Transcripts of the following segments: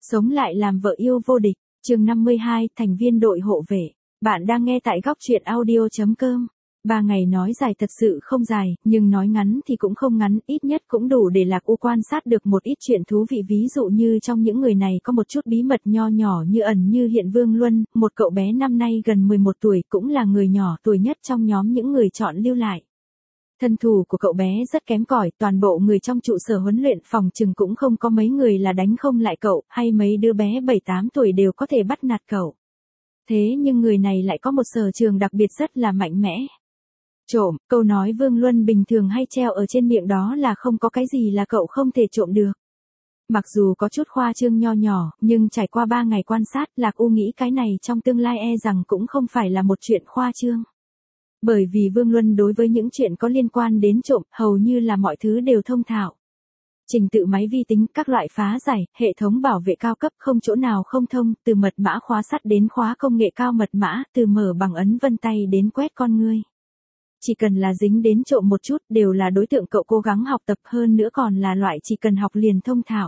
Sống lại làm vợ yêu vô địch, chương 52, thành viên đội hộ vệ. Bạn đang nghe tại góc truyện audio.com. 3 ngày nói dài thật sự không dài, nhưng nói ngắn thì cũng không ngắn, ít nhất cũng đủ để Lạc U quan sát được một ít chuyện thú vị, ví dụ như trong những người này có một chút bí mật nho nhỏ như ẩn như hiện. Vương Luân, một cậu bé năm nay gần 11 tuổi, cũng là người nhỏ tuổi nhất trong nhóm những người chọn lưu lại. Thân thủ của cậu bé rất kém cỏi, toàn bộ người trong trụ sở huấn luyện phòng chừng cũng không có mấy người là đánh không lại cậu, hay mấy đứa bé 7-8 tuổi đều có thể bắt nạt cậu. Thế nhưng người này lại có một sở trường đặc biệt rất là mạnh mẽ. Trộm, câu nói Vương Luân bình thường hay treo ở trên miệng đó là không có cái gì là cậu không thể trộm được. Mặc dù có chút khoa trương nho nhỏ, nhưng trải qua 3 ngày quan sát, Lạc U nghĩ cái này trong tương lai rằng cũng không phải là một chuyện khoa trương. Bởi vì Vương Luân đối với những chuyện có liên quan đến trộm, hầu như là mọi thứ đều thông thạo. Trình tự máy vi tính, các loại phá giải, hệ thống bảo vệ cao cấp không chỗ nào không thông, từ mật mã khóa sắt đến khóa công nghệ cao mật mã, từ mở bằng ấn vân tay đến quét con ngươi. Chỉ cần là dính đến trộm một chút đều là đối tượng cậu cố gắng học tập, hơn nữa còn là loại chỉ cần học liền thông thạo.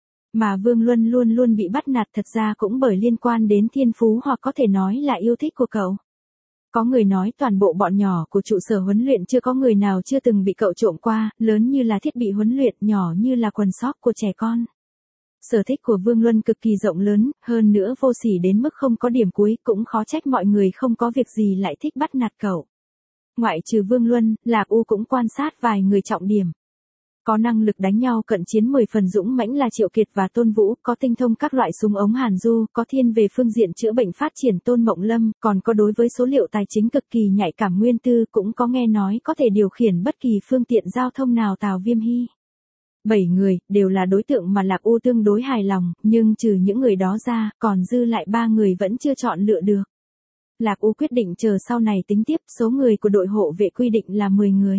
Mà Vương Luân luôn luôn bị bắt nạt thật ra cũng bởi liên quan đến thiên phú hoặc có thể nói là yêu thích của cậu. Có người nói toàn bộ bọn nhỏ của trụ sở huấn luyện chưa có người nào chưa từng bị cậu trộm qua, lớn như là thiết bị huấn luyện, nhỏ như là quần sóc của trẻ con. Sở thích của Vương Luân cực kỳ rộng lớn, hơn nữa vô sỉ đến mức không có điểm cuối, cũng khó trách mọi người không có việc gì lại thích bắt nạt cậu. Ngoại trừ Vương Luân, Lạc U cũng quan sát vài người trọng điểm. Có năng lực đánh nhau cận chiến 10 phần dũng mãnh là Triệu Kiệt và Tôn Vũ, có tinh thông các loại súng ống Hàn Du, có thiên về phương diện chữa bệnh phát triển Tôn Mộng Lâm, còn có đối với số liệu tài chính cực kỳ nhạy cảm Nguyên Tư, cũng có nghe nói có thể điều khiển bất kỳ phương tiện giao thông nào Tào Viêm Hy. 7 người, đều là đối tượng mà Lạc U tương đối hài lòng, nhưng trừ những người đó ra, còn dư lại 3 người vẫn chưa chọn lựa được. Lạc U quyết định chờ sau này tính tiếp, số người của đội hộ vệ quy định là 10 người.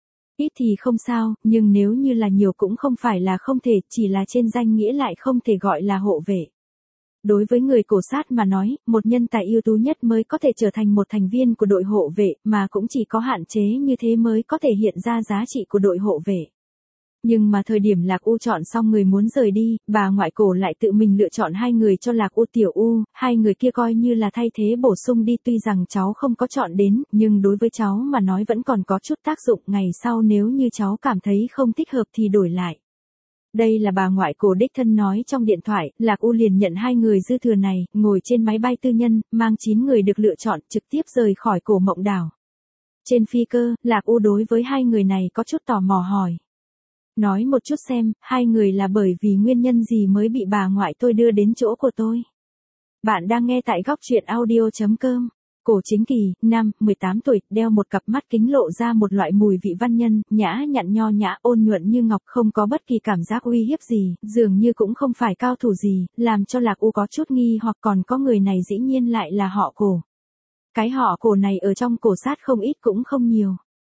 Ít thì không sao, nhưng nếu như là nhiều cũng không phải là không thể, chỉ là trên danh nghĩa lại không thể gọi là hộ vệ. Đối với người cổ sát mà nói, một nhân tài ưu tú nhất mới có thể trở thành một thành viên của đội hộ vệ, mà cũng chỉ có hạn chế như thế mới có thể hiện ra giá trị của đội hộ vệ. Nhưng mà thời điểm Lạc U chọn xong người muốn rời đi, bà ngoại cổ lại tự mình lựa chọn 2 người cho Lạc U. Tiểu U, 2 người kia coi như là thay thế bổ sung đi, tuy rằng cháu không có chọn đến, nhưng đối với cháu mà nói vẫn còn có chút tác dụng, ngày sau nếu như cháu cảm thấy không thích hợp thì đổi lại. Đây là bà ngoại cổ đích thân nói trong điện thoại. Lạc U liền nhận 2 người dư thừa này, ngồi trên máy bay tư nhân, mang 9 người được lựa chọn, trực tiếp rời khỏi Cổ Mộng Đảo. Trên phi cơ, Lạc U đối với 2 người này có chút tò mò hỏi. Nói một chút xem, 2 người là bởi vì nguyên nhân gì mới bị bà ngoại tôi đưa đến chỗ của tôi. Bạn đang nghe tại góc truyện audio.com. Cổ Chính Kỳ, nam, 18 tuổi, đeo một cặp mắt kính lộ ra một loại mùi vị văn nhân, nhã nhặn nho nhã, ôn nhuận như ngọc, không có bất kỳ cảm giác uy hiếp gì, dường như cũng không phải cao thủ gì, làm cho Lạc U có chút nghi hoặc còn có người này dĩ nhiên lại là họ Cổ. Cái họ Cổ này ở trong cổ sát không ít cũng không nhiều.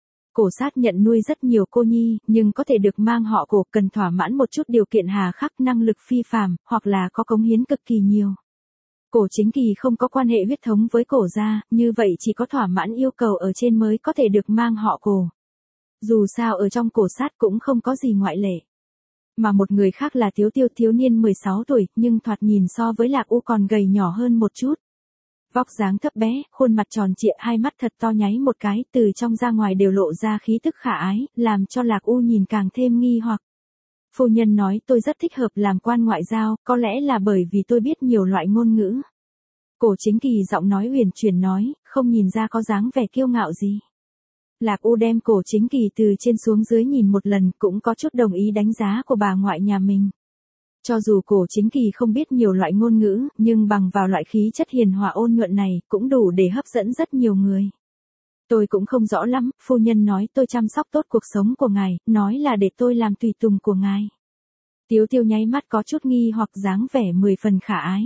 Cổ sát nhận nuôi rất nhiều cô nhi, nhưng có thể được mang họ Cổ cần thỏa mãn một chút điều kiện hà khắc, năng lực phi phàm, hoặc là có cống hiến cực kỳ nhiều. Cổ Chính Kỳ không có quan hệ huyết thống với Cổ gia, như vậy chỉ có thỏa mãn yêu cầu ở trên mới có thể được mang họ Cổ. Dù sao ở trong cổ sát cũng không có gì ngoại lệ. Mà một người khác là Tiếu Tiêu, thiếu niên 16 tuổi, nhưng thoạt nhìn so với Lạc U còn gầy nhỏ hơn một chút. Vóc dáng thấp bé, khuôn mặt tròn trịa, 2 mắt thật to nháy một cái, từ trong ra ngoài đều lộ ra khí tức khả ái, làm cho Lạc U nhìn càng thêm nghi hoặc. Phu nhân nói tôi rất thích hợp làm quan ngoại giao, có lẽ là bởi vì tôi biết nhiều loại ngôn ngữ. Cổ Chính Kỳ giọng nói huyền chuyển nói, không nhìn ra có dáng vẻ kiêu ngạo gì. Lạc U đem Cổ Chính Kỳ từ trên xuống dưới nhìn một lần, cũng có chút đồng ý đánh giá của bà ngoại nhà mình. Cho dù Cổ Chính Kỳ không biết nhiều loại ngôn ngữ, nhưng bằng vào loại khí chất hiền hòa ôn nhuận này, cũng đủ để hấp dẫn rất nhiều người. Tôi cũng không rõ lắm, phu nhân nói tôi chăm sóc tốt cuộc sống của ngài, nói là để tôi làm tùy tùng của ngài. Tiếu Tiêu nháy mắt có chút nghi hoặc dáng vẻ 10 phần khả ái.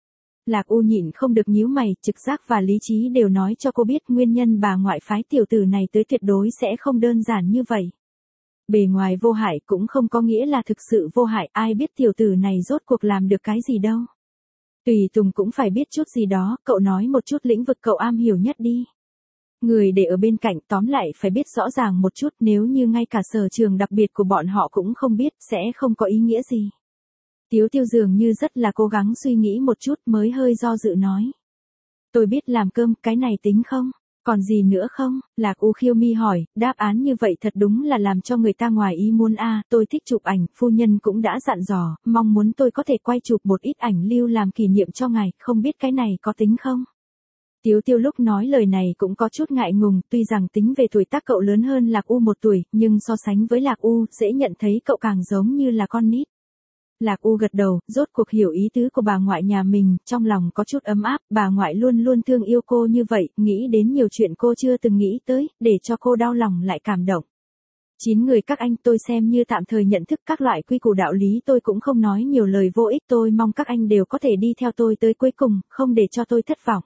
Lạc U nhịn không được nhíu mày, trực giác và lý trí đều nói cho cô biết nguyên nhân bà ngoại phái tiểu tử này tới tuyệt đối sẽ không đơn giản như vậy. Bề ngoài vô hại cũng không có nghĩa là thực sự vô hại, ai biết tiểu tử này rốt cuộc làm được cái gì đâu. Tùy tùng cũng phải biết chút gì đó, cậu nói một chút lĩnh vực cậu am hiểu nhất đi. Người để ở bên cạnh tóm lại phải biết rõ ràng một chút, nếu như ngay cả sở trường đặc biệt của bọn họ cũng không biết, sẽ không có ý nghĩa gì. Tiếu Tiêu dường như rất là cố gắng suy nghĩ một chút mới hơi do dự nói. Tôi biết làm cơm, cái này tính không? Còn gì nữa không? Lạc U khiêu mi hỏi, đáp án như vậy thật đúng là làm cho người ta ngoài ý muốn tôi thích chụp ảnh, phu nhân cũng đã dặn dò, mong muốn tôi có thể quay chụp một ít ảnh lưu làm kỷ niệm cho ngài, không biết cái này có tính không? Tiếu Tiêu lúc nói lời này cũng có chút ngại ngùng, tuy rằng tính về tuổi tác cậu lớn hơn Lạc U 1 tuổi, nhưng so sánh với Lạc U, dễ nhận thấy cậu càng giống như là con nít. Lạc U gật đầu, rốt cuộc hiểu ý tứ của bà ngoại nhà mình, trong lòng có chút ấm áp, bà ngoại luôn luôn thương yêu cô như vậy, nghĩ đến nhiều chuyện cô chưa từng nghĩ tới, để cho cô đau lòng lại cảm động. 9 người các anh tôi xem như tạm thời nhận thức các loại quy củ đạo lý tôi cũng không nói nhiều lời vô ích tôi mong các anh đều có thể đi theo tôi tới cuối cùng, không để cho tôi thất vọng.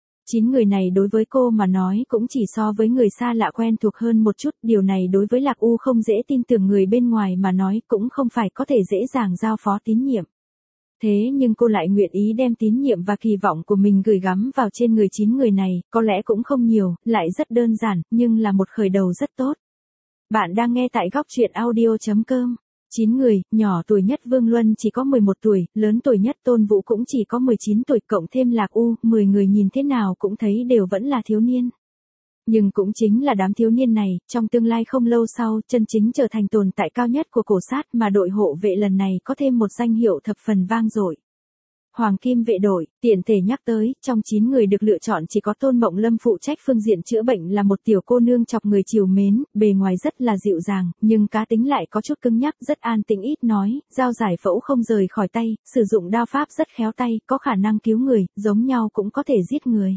9 người này đối với cô mà nói cũng chỉ so với người xa lạ quen thuộc hơn một chút, điều này đối với Lạc U không dễ tin tưởng người bên ngoài mà nói cũng không phải có thể dễ dàng giao phó tín nhiệm. Thế nhưng cô lại nguyện ý đem tín nhiệm và kỳ vọng của mình gửi gắm vào trên người 9 người này, có lẽ cũng không nhiều, lại rất đơn giản, nhưng là một khởi đầu rất tốt. Bạn đang nghe tại góc truyện audio.com. 9 người, nhỏ tuổi nhất Vương Luân chỉ có 11 tuổi, lớn tuổi nhất Tôn Vũ cũng chỉ có 19 tuổi, cộng thêm Lạc U, 10 người nhìn thế nào cũng thấy đều vẫn là thiếu niên. Nhưng cũng chính là đám thiếu niên này, trong tương lai không lâu sau, chân chính trở thành tồn tại cao nhất của cổ sát mà đội hộ vệ lần này có thêm một danh hiệu thập phần vang dội. Hoàng Kim vệ đội, tiện thể nhắc tới, trong 9 người được lựa chọn chỉ có Tôn Mộng Lâm phụ trách phương diện chữa bệnh là một tiểu cô nương chọc người trìu mến, bề ngoài rất là dịu dàng, nhưng cá tính lại có chút cứng nhắc, rất an tĩnh ít nói, dao giải phẫu không rời khỏi tay, sử dụng đao pháp rất khéo tay, có khả năng cứu người, giống nhau cũng có thể giết người.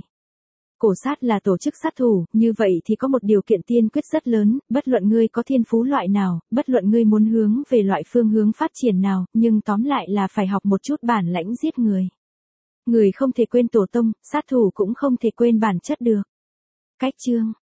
Cổ sát là tổ chức sát thủ, như vậy thì có một điều kiện tiên quyết rất lớn, bất luận ngươi có thiên phú loại nào, bất luận ngươi muốn hướng về loại phương hướng phát triển nào, nhưng tóm lại là phải học một chút bản lãnh giết người. Người không thể quên tổ tông, sát thủ cũng không thể quên bản chất được. Cách chương